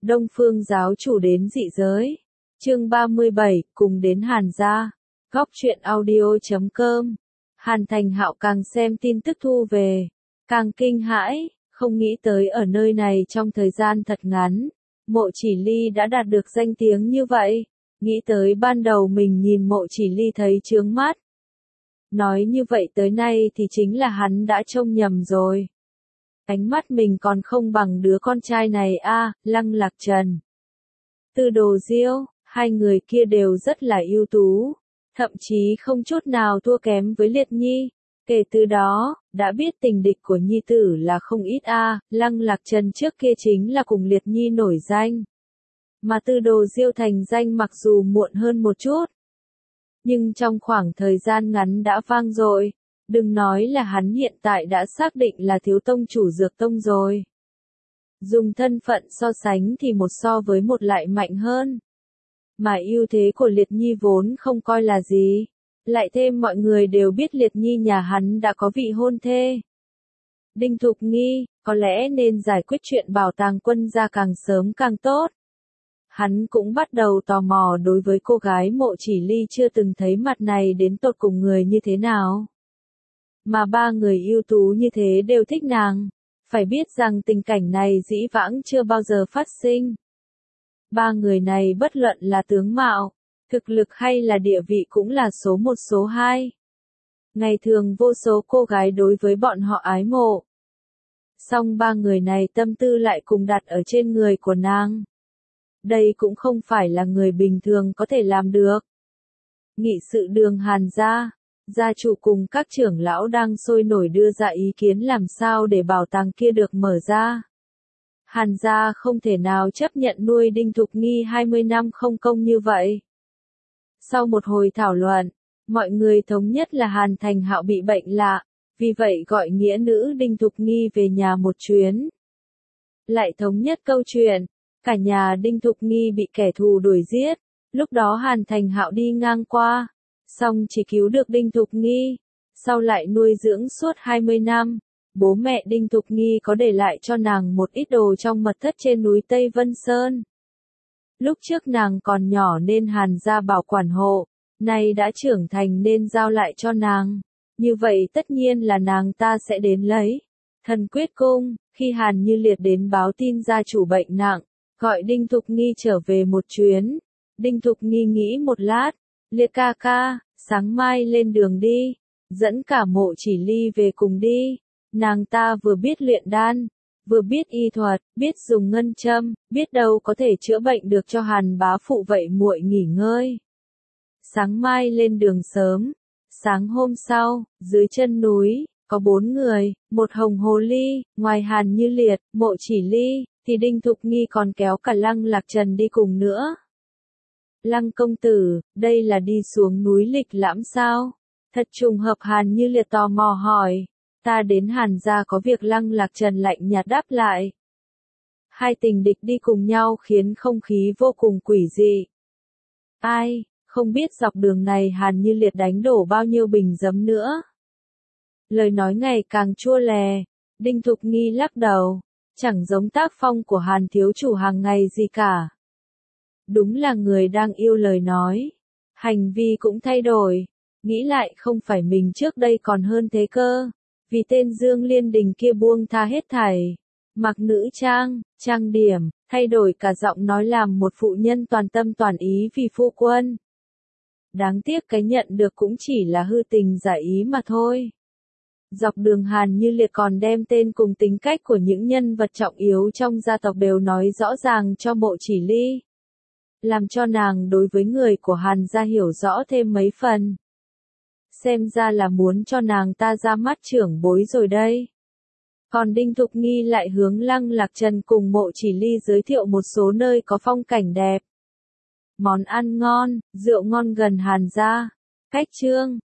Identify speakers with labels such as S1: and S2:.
S1: Đông Phương giáo chủ đến dị giới. Chương 37, cùng đến Hàn gia. Góc truyện audio.com. Hàn Thành Hạo càng xem tin tức thu về, càng kinh hãi, không nghĩ tới ở nơi này trong thời gian thật ngắn, Mộ Chỉ Ly đã đạt được danh tiếng như vậy. Nghĩ tới ban đầu mình nhìn Mộ Chỉ Ly thấy chướng mắt. Nói như vậy tới nay thì chính là hắn đã trông nhầm rồi. Ánh mắt mình còn không bằng đứa con trai này a, Lăng Lạc Trần. Từ Đồ Diêu, hai người kia đều rất là ưu tú, thậm chí không chút nào thua kém với Liệt Nhi. Kể từ đó, đã biết tình địch của Nhi tử là không ít a, Lăng Lạc Trần trước kia chính là cùng Liệt Nhi nổi danh. Mà Từ Đồ Diêu thành danh mặc dù muộn hơn một chút, nhưng trong khoảng thời gian ngắn đã vang dội. Đừng nói là hắn hiện tại đã xác định là thiếu tông chủ dược tông rồi. Dùng thân phận so sánh thì một so với một lại mạnh hơn. Mà ưu thế của Liệt Nhi vốn không coi là gì. Lại thêm mọi người đều biết Liệt Nhi nhà hắn đã có vị hôn thê. Đinh Thục Nghi, có lẽ nên giải quyết chuyện bảo tàng quân gia càng sớm càng tốt. Hắn cũng bắt đầu tò mò đối với cô gái Mộ Chỉ Ly chưa từng thấy mặt này đến tột cùng người như thế nào. Mà ba người ưu tú như thế đều thích nàng. Phải biết rằng tình cảnh này dĩ vãng chưa bao giờ phát sinh. Ba người này bất luận là tướng mạo, thực lực hay là địa vị cũng là số một số hai. Ngày thường vô số cô gái đối với bọn họ ái mộ. Song ba người này tâm tư lại cùng đặt ở trên người của nàng. Đây cũng không phải là người bình thường có thể làm được. Nghị sự đường Hàn gia. Gia chủ cùng các trưởng lão đang sôi nổi đưa ra ý kiến làm sao để bảo tàng kia được mở ra. Hàn gia không thể nào chấp nhận nuôi Đinh Thục Nghi 20 năm không công như vậy. Sau một hồi thảo luận, mọi người thống nhất là Hàn Thành Hạo bị bệnh lạ, vì vậy gọi nghĩa nữ Đinh Thục Nghi về nhà một chuyến. Lại thống nhất câu chuyện, cả nhà Đinh Thục Nghi bị kẻ thù đuổi giết, lúc đó Hàn Thành Hạo đi ngang qua. Xong chỉ cứu được Đinh Thục Nghi, sau lại nuôi dưỡng suốt 20 năm, bố mẹ Đinh Thục Nghi có để lại cho nàng một ít đồ trong mật thất trên núi Tây Vân Sơn. Lúc trước nàng còn nhỏ nên Hàn gia bảo quản hộ, nay đã trưởng thành nên giao lại cho nàng, như vậy tất nhiên là nàng ta sẽ đến lấy. Thần Quyết Cung, khi Hàn Như Liệt đến báo tin gia chủ bệnh nặng, gọi Đinh Thục Nghi trở về một chuyến. Đinh Thục Nghi nghĩ một lát, Liệt ca ca, sáng mai lên đường đi, dẫn cả Mộ Chỉ Ly về cùng đi. Nàng ta vừa biết luyện đan, vừa biết y thuật, biết dùng ngân châm, biết đâu có thể chữa bệnh được cho Hàn bá phụ, vậy muội nghỉ ngơi. Sáng mai lên đường sớm, sáng hôm sau, dưới chân núi, có 4 người, một hồng hồ ly, ngoài Hàn Như Liệt, Mộ Chỉ Ly, thì Đinh Thục Nghi còn kéo cả Lăng Lạc Trần đi cùng nữa. Lăng công tử, đây là đi xuống núi lịch lãm sao? Thật trùng hợp. Hàn Như Liệt tò mò hỏi. Ta đến Hàn gia có việc. Lăng Lạc Trần lạnh nhạt đáp lại. Hai tình địch đi cùng nhau khiến không khí vô cùng quỷ dị. Ai, không biết dọc đường này Hàn Như Liệt đánh đổ bao nhiêu bình giấm nữa. Lời nói ngày càng chua lè. Đinh Thục Nghi lắc đầu. Chẳng giống tác phong của Hàn thiếu chủ hàng ngày gì cả. Đúng là người đang yêu lời nói. Hành vi cũng thay đổi. Nghĩ lại không phải mình trước đây còn hơn thế cơ. Vì tên Dương Liên Đình kia buông tha hết thảy. Mặc nữ trang, trang điểm, thay đổi cả giọng nói làm một phụ nhân toàn tâm toàn ý vì phu quân. Đáng tiếc cái nhận được cũng chỉ là hư tình giả ý mà thôi. Dọc đường Hàn Như Liệt còn đem tên cùng tính cách của những nhân vật trọng yếu trong gia tộc đều nói rõ ràng cho Mộ Chỉ Ly. Làm cho nàng đối với người của Hàn gia hiểu rõ thêm mấy phần. Xem ra là muốn cho nàng ta ra mắt trưởng bối rồi đây. Còn Đinh Thục Nghi lại hướng Lăng Lạc Trần cùng Mộ Chỉ Ly giới thiệu một số nơi có phong cảnh đẹp. Món ăn ngon, rượu ngon gần Hàn gia. Cách chương,